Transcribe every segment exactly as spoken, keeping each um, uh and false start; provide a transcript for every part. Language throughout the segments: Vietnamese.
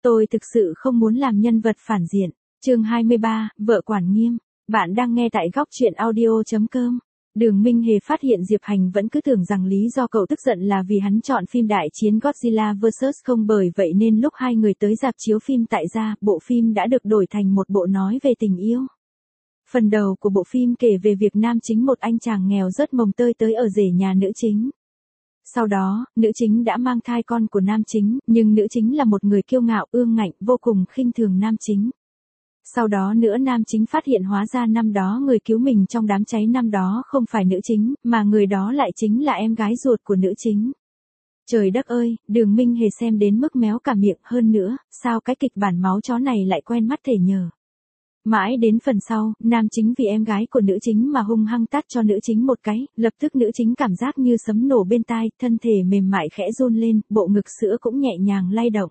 Tôi thực sự không muốn làm nhân vật phản diện. Chương hai mươi ba, vợ quản nghiêm. Bạn đang nghe tại góc truyện audio chấm com. Đường Minh Hề phát hiện Diệp Hành vẫn cứ tưởng rằng lý do cậu tức giận là vì hắn chọn phim đại chiến Godzilla versus không, bởi vậy nên lúc hai người tới rạp chiếu phim tại gia, bộ phim đã được đổi thành một bộ nói về tình yêu. Phần đầu của bộ phim kể về việc nam chính một anh chàng nghèo rớt mồng tơi tới ở rể nhà nữ chính. Sau đó, nữ chính đã mang thai con của nam chính, nhưng nữ chính là một người kiêu ngạo, ương ngạnh, vô cùng khinh thường nam chính. Sau đó nữa nam chính phát hiện hóa ra năm đó người cứu mình trong đám cháy năm đó không phải nữ chính, mà người đó lại chính là em gái ruột của nữ chính. Trời đất ơi, Đường Minh Hề xem đến mức méo cả miệng, hơn nữa, sao cái kịch bản máu chó này lại quen mắt thể nhờ. Mãi đến phần sau, nam chính vì em gái của nữ chính mà hung hăng tát cho nữ chính một cái, lập tức nữ chính cảm giác như sấm nổ bên tai, thân thể mềm mại khẽ run lên, bộ ngực sữa cũng nhẹ nhàng lay động.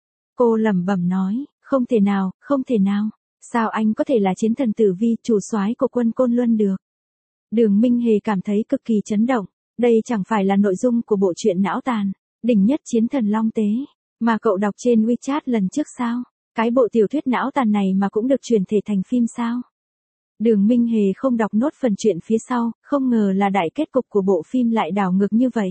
Cô lẩm bẩm nói, không thể nào, không thể nào, sao anh có thể là chiến thần Tử Vi, chủ soái của quân Côn Luân được. Đường Minh Hề cảm thấy cực kỳ chấn động, đây chẳng phải là nội dung của bộ truyện não tàn, đỉnh nhất chiến thần Long Tế, mà cậu đọc trên WeChat lần trước sao? Cái bộ tiểu thuyết não tàn này mà cũng được chuyển thể thành phim sao? Đường Minh Hề không đọc nốt phần chuyện phía sau, không ngờ là đại kết cục của bộ phim lại đảo ngược như vậy.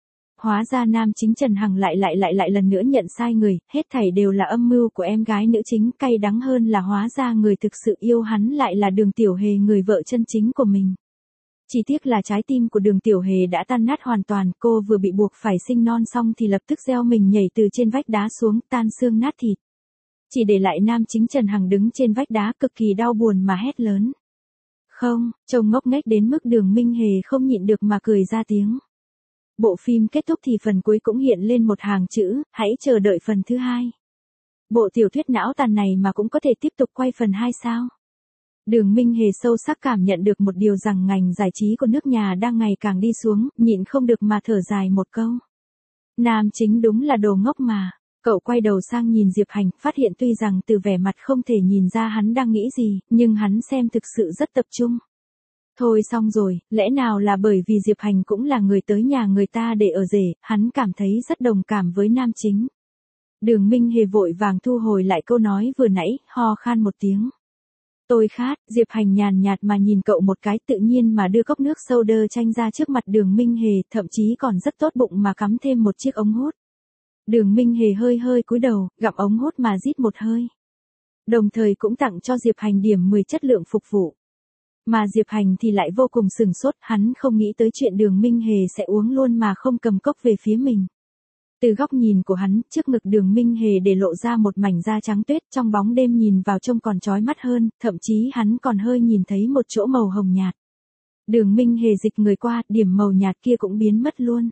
Hóa ra nam chính Trần Hằng lại lại lại lại lần nữa nhận sai người, hết thảy đều là âm mưu của em gái nữ chính, cay đắng hơn là hóa ra người thực sự yêu hắn lại là Đường Tiểu Hề, người vợ chân chính của mình. Chỉ tiếc là trái tim của Đường Tiểu Hề đã tan nát hoàn toàn, cô vừa bị buộc phải sinh non xong thì lập tức gieo mình nhảy từ trên vách đá xuống, tan xương nát thịt. Chỉ để lại nam chính Trần Hằng đứng trên vách đá cực kỳ đau buồn mà hét lớn. Không, trông ngốc nghếch đến mức Đường Minh Hề không nhịn được mà cười ra tiếng. Bộ phim kết thúc thì phần cuối cũng hiện lên một hàng chữ, hãy chờ đợi phần thứ hai. Bộ tiểu thuyết não tàn này mà cũng có thể tiếp tục quay phần hai sao? Đường Minh Hề sâu sắc cảm nhận được một điều rằng ngành giải trí của nước nhà đang ngày càng đi xuống, nhịn không được mà thở dài một câu. Nam chính đúng là đồ ngốc mà. Cậu quay đầu sang nhìn Diệp Hành, phát hiện tuy rằng từ vẻ mặt không thể nhìn ra hắn đang nghĩ gì, nhưng hắn xem thực sự rất tập trung. Thôi xong rồi, lẽ nào là bởi vì Diệp Hành cũng là người tới nhà người ta để ở rể, hắn cảm thấy rất đồng cảm với nam chính. Đường Minh Hề vội vàng thu hồi lại câu nói vừa nãy, ho khan một tiếng. Tôi khát, Diệp Hành nhàn nhạt mà nhìn cậu một cái, tự nhiên mà đưa cốc nước soda chanh ra trước mặt Đường Minh Hề, thậm chí còn rất tốt bụng mà cắm thêm một chiếc ống hút. Đường Minh Hề hơi hơi cúi đầu, gặm ống hút mà rít một hơi. Đồng thời cũng tặng cho Diệp Hành điểm mười chất lượng phục vụ. Mà Diệp Hành thì lại vô cùng sừng sốt, hắn không nghĩ tới chuyện Đường Minh Hề sẽ uống luôn mà không cầm cốc về phía mình. Từ góc nhìn của hắn, trước ngực Đường Minh Hề để lộ ra một mảnh da trắng tuyết, trong bóng đêm nhìn vào trông còn chói mắt hơn, thậm chí hắn còn hơi nhìn thấy một chỗ màu hồng nhạt. Đường Minh Hề dịch người qua, điểm màu nhạt kia cũng biến mất luôn.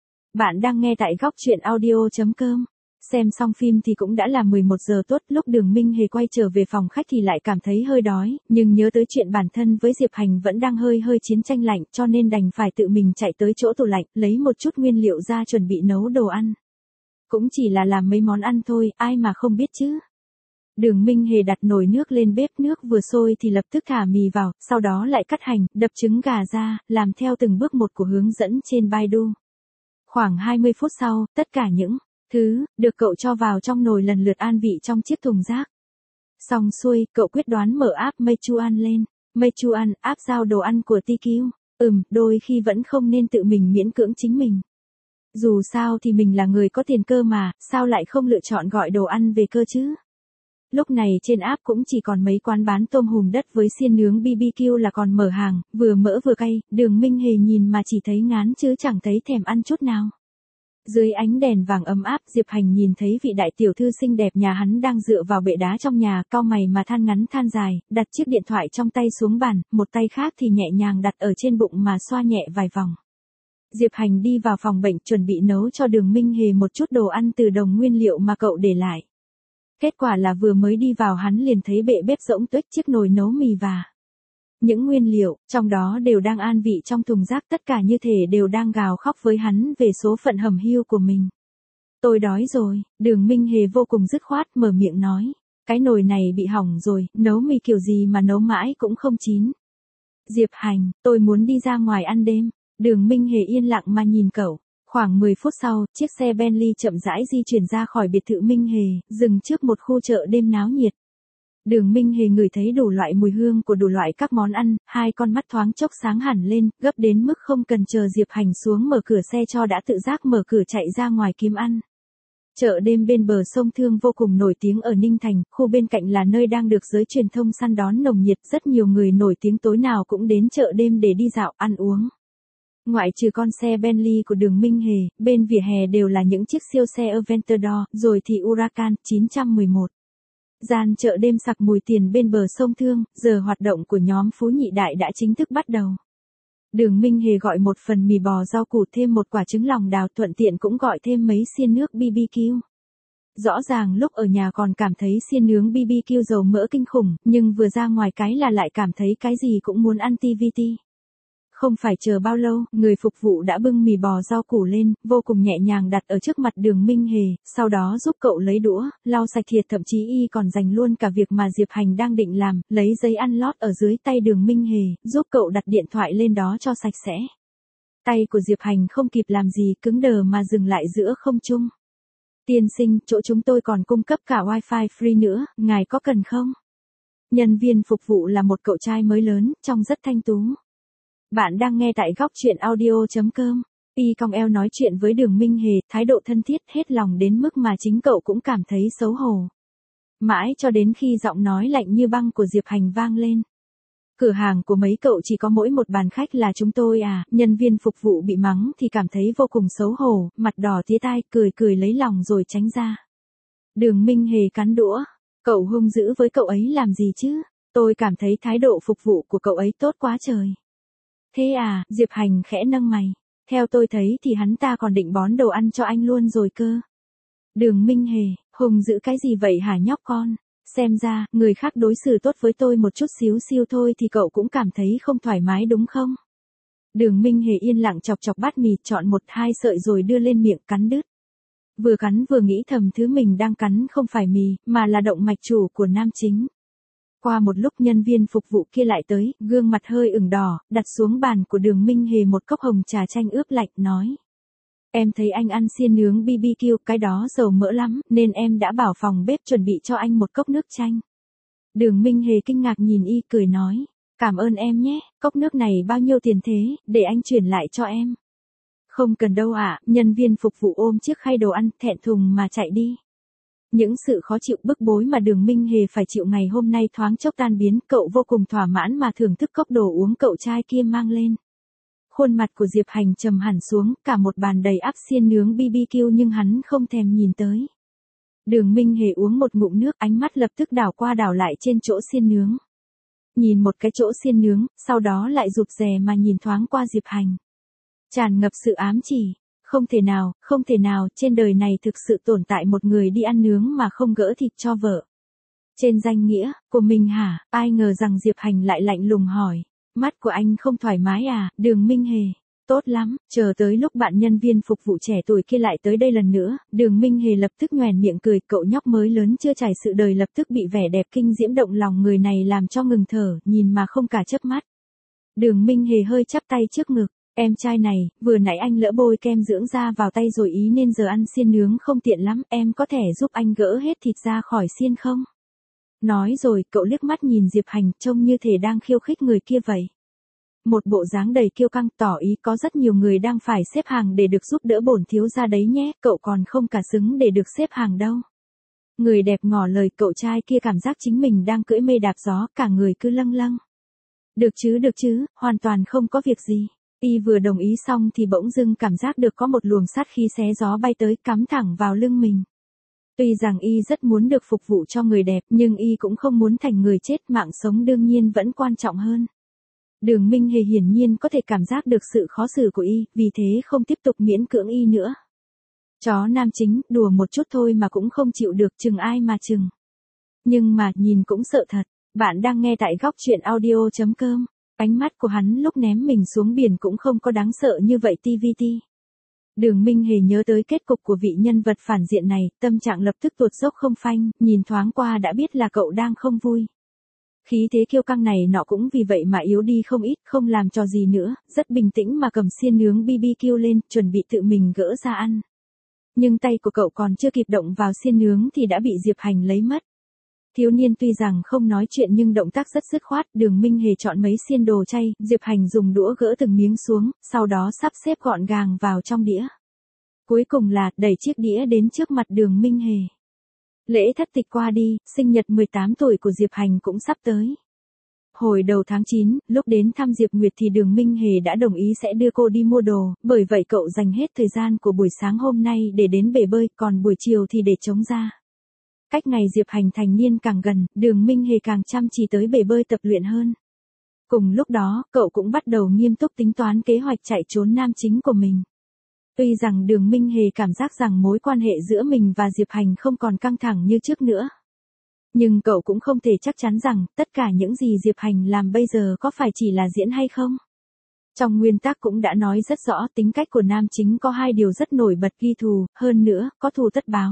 Bạn đang nghe tại góc truyện audio chấm com. Xem xong phim thì cũng đã là mười một giờ tốt, lúc Đường Minh Hề quay trở về phòng khách thì lại cảm thấy hơi đói, nhưng nhớ tới chuyện bản thân với Diệp Hành vẫn đang hơi hơi chiến tranh lạnh, cho nên đành phải tự mình chạy tới chỗ tủ lạnh, lấy một chút nguyên liệu ra chuẩn bị nấu đồ ăn. Cũng chỉ là làm mấy món ăn thôi, ai mà không biết chứ. Đường Minh Hề đặt nồi nước lên bếp, nước vừa sôi thì lập tức thả mì vào, sau đó lại cắt hành, đập trứng gà ra, làm theo từng bước một của hướng dẫn trên Baidu. Khoảng hai mươi phút sau, tất cả những thứ được cậu cho vào trong nồi lần lượt an vị trong chiếc thùng rác. Xong xuôi, cậu quyết đoán mở app Meituan lên. Meituan, app giao đồ ăn của tê quy. Ừm, đôi khi vẫn không nên tự mình miễn cưỡng chính mình. Dù sao thì mình là người có tiền cơ mà, sao lại không lựa chọn gọi đồ ăn về cơ chứ? Lúc này trên app cũng chỉ còn mấy quán bán tôm hùm đất với xiên nướng bê bê kiu là còn mở hàng, vừa mỡ vừa cay, Đường Minh Hề nhìn mà chỉ thấy ngán chứ chẳng thấy thèm ăn chút nào. Dưới ánh đèn vàng ấm áp, Diệp Hành nhìn thấy vị đại tiểu thư xinh đẹp nhà hắn đang dựa vào bệ đá trong nhà, cau mày mà than ngắn than dài, đặt chiếc điện thoại trong tay xuống bàn, một tay khác thì nhẹ nhàng đặt ở trên bụng mà xoa nhẹ vài vòng. Diệp Hành đi vào phòng bệnh chuẩn bị nấu cho Đường Minh Hề một chút đồ ăn từ đồng nguyên liệu mà cậu để lại. Kết quả là vừa mới đi vào hắn liền thấy bệ bếp rỗng tuếch, chiếc nồi nấu mì và những nguyên liệu, trong đó đều đang an vị trong thùng rác, tất cả như thể đều đang gào khóc với hắn về số phận hầm hiu của mình. Tôi đói rồi, Đường Minh Hề vô cùng dứt khoát mở miệng nói. Cái nồi này bị hỏng rồi, nấu mì kiểu gì mà nấu mãi cũng không chín. Diệp Hành, tôi muốn đi ra ngoài ăn đêm. Đường Minh Hề yên lặng mà nhìn cậu. Khoảng mười phút sau, chiếc xe Bentley chậm rãi di chuyển ra khỏi biệt thự Minh Hề, dừng trước một khu chợ đêm náo nhiệt. Đường Minh Hề ngửi thấy đủ loại mùi hương của đủ loại các món ăn, hai con mắt thoáng chốc sáng hẳn lên, gấp đến mức không cần chờ Diệp Hành xuống mở cửa xe cho đã tự giác mở cửa chạy ra ngoài kiếm ăn. Chợ đêm bên bờ sông Thương vô cùng nổi tiếng ở Ninh Thành, khu bên cạnh là nơi đang được giới truyền thông săn đón nồng nhiệt, rất nhiều người nổi tiếng tối nào cũng đến chợ đêm để đi dạo, ăn uống. Ngoại trừ con xe Bentley của Đường Minh Hề, bên vỉa hè đều là những chiếc siêu xe Aventador, rồi thì Huracan chín một một. Gian chợ đêm sặc mùi tiền bên bờ sông Thương, giờ hoạt động của nhóm Phú Nhị Đại đã chính thức bắt đầu. Đường Minh Hề gọi một phần mì bò rau củ thêm một quả trứng lòng đào, thuận tiện cũng gọi thêm mấy xiên nước bê bê kiu. Rõ ràng lúc ở nhà còn cảm thấy xiên nướng bê bê kiu dầu mỡ kinh khủng, nhưng vừa ra ngoài cái là lại cảm thấy cái gì cũng muốn ăn ti vi ti. Không phải chờ bao lâu, người phục vụ đã bưng mì bò rau củ lên, vô cùng nhẹ nhàng đặt ở trước mặt Đường Minh Hề, sau đó giúp cậu lấy đũa, lau sạch thìa, thậm chí y còn dành luôn cả việc mà Diệp Hành đang định làm, lấy giấy ăn lót ở dưới tay Đường Minh Hề, giúp cậu đặt điện thoại lên đó cho sạch sẽ. Tay của Diệp Hành không kịp làm gì, cứng đờ mà dừng lại giữa không trung. Tiên sinh, chỗ chúng tôi còn cung cấp cả wifi free nữa, ngài có cần không? Nhân viên phục vụ là một cậu trai mới lớn, trông rất thanh tú. Bạn đang nghe tại góc truyện audio chấm com. Y cong eo nói chuyện với Đường Minh Hề, thái độ thân thiết hết lòng đến mức mà chính cậu cũng cảm thấy xấu hổ. Mãi cho đến khi giọng nói lạnh như băng của Diệp Hành vang lên. Cửa hàng của mấy cậu chỉ có mỗi một bàn khách là chúng tôi à, nhân viên phục vụ bị mắng thì cảm thấy vô cùng xấu hổ, mặt đỏ tía tai, cười cười lấy lòng rồi tránh ra. Đường Minh Hề cắn đũa, cậu hung dữ với cậu ấy làm gì chứ, tôi cảm thấy thái độ phục vụ của cậu ấy tốt quá trời. Thế à, Diệp Hành khẽ nâng mày. Theo tôi thấy thì hắn ta còn định bón đồ ăn cho anh luôn rồi cơ. Đường Minh Hề, hùng dữ cái gì vậy hả nhóc con? Xem ra, người khác đối xử tốt với tôi một chút xíu siêu thôi thì cậu cũng cảm thấy không thoải mái đúng không? Đường Minh Hề yên lặng chọc chọc bát mì, chọn một hai sợi rồi đưa lên miệng cắn đứt. Vừa cắn vừa nghĩ thầm thứ mình đang cắn không phải mì, mà là động mạch chủ của nam chính. Qua một lúc nhân viên phục vụ kia lại tới, gương mặt hơi ửng đỏ, đặt xuống bàn của Đường Minh Hề một cốc hồng trà chanh ướp lạnh, nói. Em thấy anh ăn xiên nướng bê bê kiu, cái đó dầu mỡ lắm, nên em đã bảo phòng bếp chuẩn bị cho anh một cốc nước chanh. Đường Minh Hề kinh ngạc nhìn y, cười nói. Cảm ơn em nhé, cốc nước này bao nhiêu tiền thế, để anh chuyển lại cho em. Không cần đâu ạ, nhân viên phục vụ ôm chiếc khay đồ ăn, thẹn thùng mà chạy đi. Những sự khó chịu bức bối mà Đường Minh Hề phải chịu ngày hôm nay thoáng chốc tan biến, cậu vô cùng thỏa mãn mà thưởng thức cốc đồ uống cậu trai kia mang lên. Khuôn mặt của Diệp Hành trầm hẳn xuống, cả một bàn đầy ắp xiên nướng bê bê kiu nhưng hắn không thèm nhìn tới. Đường Minh Hề uống một ngụm nước, ánh mắt lập tức đảo qua đảo lại trên chỗ xiên nướng. Nhìn một cái chỗ xiên nướng, sau đó lại rụt rè mà nhìn thoáng qua Diệp Hành. Tràn ngập sự ám chỉ. Không thể nào, không thể nào, trên đời này thực sự tồn tại một người đi ăn nướng mà không gỡ thịt cho vợ. Trên danh nghĩa, của mình hả, ai ngờ rằng Diệp Hành lại lạnh lùng hỏi. Mắt của anh không thoải mái à, Đường Minh Hề. Tốt lắm, chờ tới lúc bạn nhân viên phục vụ trẻ tuổi kia lại tới đây lần nữa, Đường Minh Hề lập tức nhoẻn miệng cười, cậu nhóc mới lớn chưa trải sự đời lập tức bị vẻ đẹp kinh diễm động lòng người này làm cho ngừng thở, nhìn mà không cả chớp mắt. Đường Minh Hề hơi chắp tay trước ngực. Em trai này, vừa nãy anh lỡ bôi kem dưỡng da vào tay rồi ý nên giờ ăn xiên nướng không tiện lắm, em có thể giúp anh gỡ hết thịt ra khỏi xiên không? Nói rồi, cậu liếc mắt nhìn Diệp Hành, trông như thể đang khiêu khích người kia vậy. Một bộ dáng đầy kiêu căng, tỏ ý có rất nhiều người đang phải xếp hàng để được giúp đỡ bổn thiếu gia đấy nhé, cậu còn không cả xứng để được xếp hàng đâu. Người đẹp ngỏ lời, cậu trai kia cảm giác chính mình đang cưỡi mây đạp gió, cả người cứ lâng lâng. Được chứ, được chứ, hoàn toàn không có việc gì. Y vừa đồng ý xong thì bỗng dưng cảm giác được có một luồng sát khí xé gió bay tới, cắm thẳng vào lưng mình. Tuy rằng Y rất muốn được phục vụ cho người đẹp, nhưng Y cũng không muốn thành người chết, mạng sống đương nhiên vẫn quan trọng hơn. Đường Minh Hề hiển nhiên có thể cảm giác được sự khó xử của Y, vì thế không tiếp tục miễn cưỡng Y nữa. Chó nam chính, đùa một chút thôi mà cũng không chịu được, chừng ai mà chừng. Nhưng mà, nhìn cũng sợ thật. Bạn đang nghe tại góc truyện audio chấm com. Ánh mắt của hắn lúc ném mình xuống biển cũng không có đáng sợ như vậy ti vi ti. Đường Minh Hề nhớ tới kết cục của vị nhân vật phản diện này, tâm trạng lập tức tuột dốc không phanh, nhìn thoáng qua đã biết là cậu đang không vui. Khí thế kiêu căng này nọ cũng vì vậy mà yếu đi không ít, không làm trò gì nữa, rất bình tĩnh mà cầm xiên nướng bê bê kiu lên, chuẩn bị tự mình gỡ ra ăn. Nhưng tay của cậu còn chưa kịp động vào xiên nướng thì đã bị Diệp Hành lấy mất. Thiếu niên tuy rằng không nói chuyện nhưng động tác rất dứt khoát, Đường Minh Hề chọn mấy xiên đồ chay, Diệp Hành dùng đũa gỡ từng miếng xuống, sau đó sắp xếp gọn gàng vào trong đĩa. Cuối cùng là đẩy chiếc đĩa đến trước mặt Đường Minh Hề. Lễ thất tịch qua đi, sinh nhật mười tám tuổi của Diệp Hành cũng sắp tới. Hồi đầu tháng chín, lúc đến thăm Diệp Nguyệt thì Đường Minh Hề đã đồng ý sẽ đưa cô đi mua đồ, bởi vậy cậu dành hết thời gian của buổi sáng hôm nay để đến bể bơi, còn buổi chiều thì để trống ra. Cách ngày Diệp Hành thành niên càng gần, Đường Minh Hề càng chăm chỉ tới bể bơi tập luyện hơn. Cùng lúc đó, cậu cũng bắt đầu nghiêm túc tính toán kế hoạch chạy trốn nam chính của mình. Tuy rằng Đường Minh Hề cảm giác rằng mối quan hệ giữa mình và Diệp Hành không còn căng thẳng như trước nữa. Nhưng cậu cũng không thể chắc chắn rằng tất cả những gì Diệp Hành làm bây giờ có phải chỉ là diễn hay không. Trong nguyên tắc cũng đã nói rất rõ tính cách của nam chính có hai điều rất nổi bật: ghi thù, hơn nữa, có thù tất báo.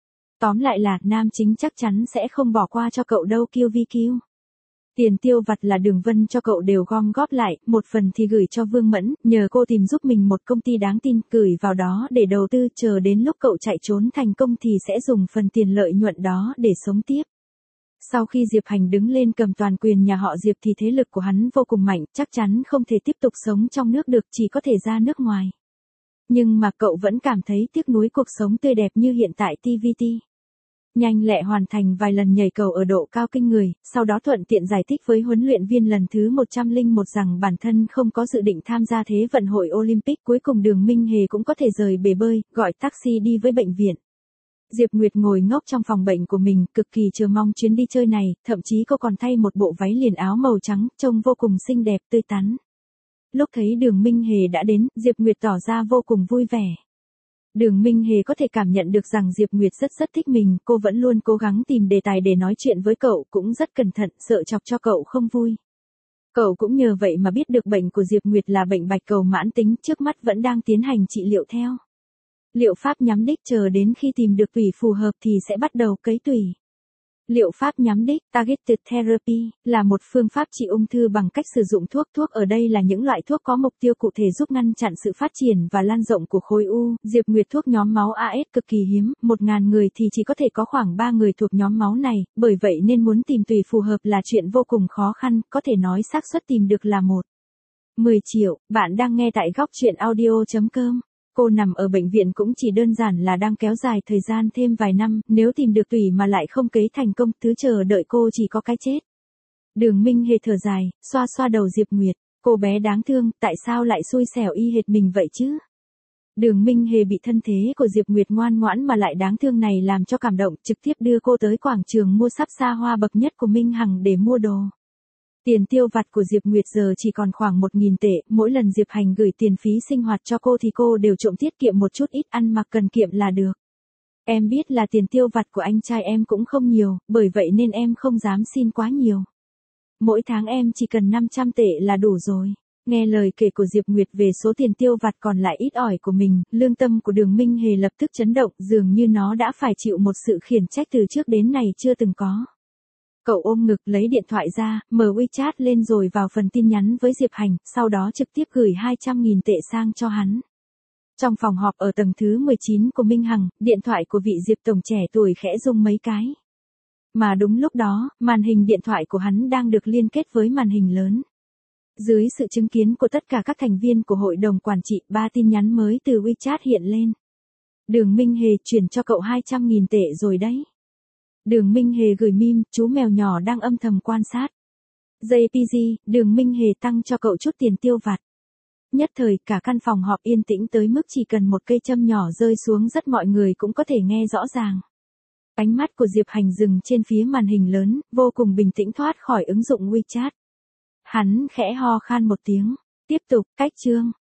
Tóm lại là nam chính chắc chắn sẽ không bỏ qua cho cậu đâu kiêu vi kiêu. Tiền tiêu vặt là Đường Vân cho cậu đều gom góp lại, một phần thì gửi cho Vương Mẫn, nhờ cô tìm giúp mình một công ty đáng tin, gửi vào đó để đầu tư, chờ đến lúc cậu chạy trốn thành công thì sẽ dùng phần tiền lợi nhuận đó để sống tiếp. Sau khi Diệp Hành đứng lên cầm toàn quyền nhà họ Diệp thì thế lực của hắn vô cùng mạnh, chắc chắn không thể tiếp tục sống trong nước được, chỉ có thể ra nước ngoài. Nhưng mà cậu vẫn cảm thấy tiếc nuối cuộc sống tươi đẹp như hiện tại tê vê tê. Nhanh lẹ hoàn thành vài lần nhảy cầu ở độ cao kinh người, sau đó thuận tiện giải thích với huấn luyện viên lần thứ một trăm lẻ một rằng bản thân không có dự định tham gia Thế vận hội Olympic. Cuối cùng Đường Minh Hề cũng có thể rời bể bơi, gọi taxi đi với bệnh viện. Diệp Nguyệt ngồi ngốc trong phòng bệnh của mình, cực kỳ chờ mong chuyến đi chơi này, thậm chí cô còn thay một bộ váy liền áo màu trắng, trông vô cùng xinh đẹp, tươi tắn. Lúc thấy Đường Minh Hề đã đến, Diệp Nguyệt tỏ ra vô cùng vui vẻ. Đường Minh Hề có thể cảm nhận được rằng Diệp Nguyệt rất rất thích mình, cô vẫn luôn cố gắng tìm đề tài để nói chuyện với cậu, cũng rất cẩn thận, sợ chọc cho cậu không vui. Cậu cũng nhờ vậy mà biết được bệnh của Diệp Nguyệt là bệnh bạch cầu mãn tính, trước mắt vẫn đang tiến hành trị liệu theo liệu pháp nhắm đích, chờ đến khi tìm được tủy phù hợp thì sẽ bắt đầu cấy tủy. Liệu pháp nhắm đích, Targeted Therapy, là một phương pháp trị ung thư bằng cách sử dụng thuốc. Thuốc ở đây là những loại thuốc có mục tiêu cụ thể giúp ngăn chặn sự phát triển và lan rộng của khối u. Diệp Nguyệt thuốc nhóm máu a ét cực kỳ hiếm, một ngàn người thì chỉ có thể có khoảng ba người thuộc nhóm máu này, bởi vậy nên muốn tìm tùy phù hợp là chuyện vô cùng khó khăn, có thể nói xác suất tìm được là một. mười triệu, bạn đang nghe tại góc truyện audio chấm com. Cô nằm ở bệnh viện cũng chỉ đơn giản là đang kéo dài thời gian thêm vài năm, nếu tìm được tủy mà lại không cấy thành công, thứ chờ đợi cô chỉ có cái chết. Đường Minh Hề thở dài, xoa xoa đầu Diệp Nguyệt, cô bé đáng thương, tại sao lại xui xẻo y hệt mình vậy chứ? Đường Minh Hề bị thân thế của Diệp Nguyệt ngoan ngoãn mà lại đáng thương này làm cho cảm động, trực tiếp đưa cô tới quảng trường mua sắm xa hoa bậc nhất của Minh Hằng để mua đồ. Tiền tiêu vặt của Diệp Nguyệt giờ chỉ còn khoảng một nghìn tệ, mỗi lần Diệp Hành gửi tiền phí sinh hoạt cho cô thì cô đều trộm tiết kiệm một chút, ít ăn mặc cần kiệm là được. Em biết là tiền tiêu vặt của anh trai em cũng không nhiều, bởi vậy nên em không dám xin quá nhiều. Mỗi tháng em chỉ cần năm trăm tệ là đủ rồi. Nghe lời kể của Diệp Nguyệt về số tiền tiêu vặt còn lại ít ỏi của mình, lương tâm của Đường Minh Hề lập tức chấn động, dường như nó đã phải chịu một sự khiển trách từ trước đến nay chưa từng có. Cậu ôm ngực lấy điện thoại ra, mở WeChat lên rồi vào phần tin nhắn với Diệp Hành, sau đó trực tiếp gửi hai trăm nghìn tệ sang cho hắn. Trong phòng họp ở tầng thứ mười chín của Minh Hằng, điện thoại của vị Diệp tổng trẻ tuổi khẽ rung mấy cái. Mà đúng lúc đó, màn hình điện thoại của hắn đang được liên kết với màn hình lớn. Dưới sự chứng kiến của tất cả các thành viên của hội đồng quản trị, ba tin nhắn mới từ WeChat hiện lên. Đường Minh Hề chuyển cho cậu hai trăm nghìn tệ rồi đấy. Đường Minh Hề gửi meme, chú mèo nhỏ đang âm thầm quan sát. jê pê giê, Đường Minh Hề tăng cho cậu chút tiền tiêu vặt. Nhất thời cả căn phòng họp yên tĩnh tới mức chỉ cần một cây châm nhỏ rơi xuống rất mọi người cũng có thể nghe rõ ràng. Ánh mắt của Diệp Hành dừng trên phía màn hình lớn, vô cùng bình tĩnh thoát khỏi ứng dụng WeChat. Hắn khẽ ho khan một tiếng. Tiếp tục, cách chương.